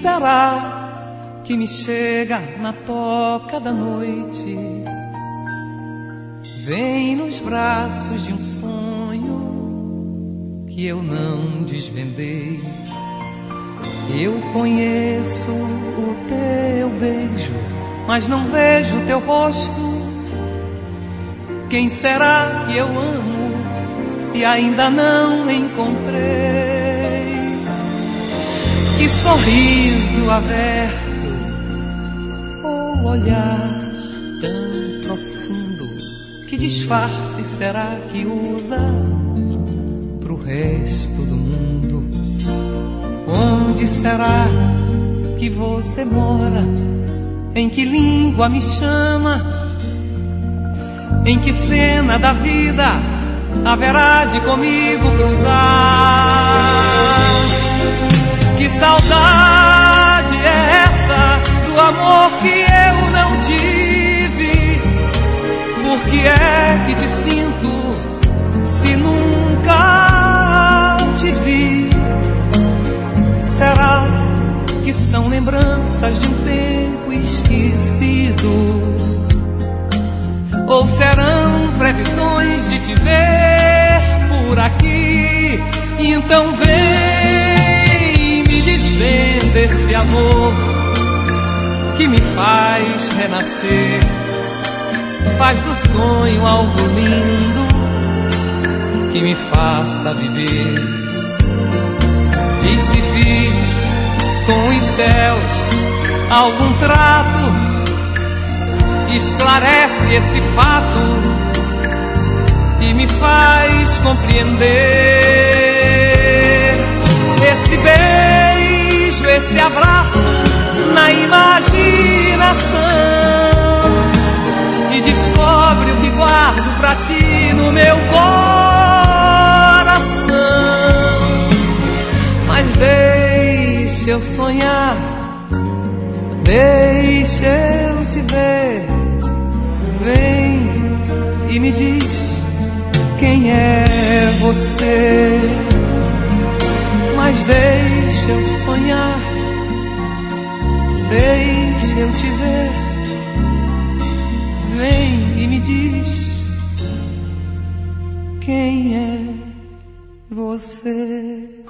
será que me chega na toca da noite? Vem nos braços de um sonho que eu não desvendei. Eu conheço o teu beijo, mas não vejo teu rosto. Quem será que eu amo e ainda não encontrei? Que sorriso aberto ou olhar tão profundo, que disfarce será que usa pro resto do mundo? Onde será que você mora? Em que língua me chama? Em que cena da vida haverá de comigo cruzar? Que saudade é essa do amor que eu não tive? Por que é que te sinto se nunca te vi? Será que são lembranças de um tempo esquecido? Ou serão previsões de te ver por aqui? Então vem, me desvenda esse amor que me faz renascer, faz do sonho algo lindo que me faça viver. Diz se fiz com os céus algum trato, esclarece esse fato e me faz compreender. Esse beijo, esse abraço na imaginação, e descobre o que guardo pra ti no meu coração. Mas deixa eu sonhar, deixa eu te ver. Vem e me diz quem é você. Mas deixa eu sonhar, deixa eu te ver. Vem e me diz quem é você.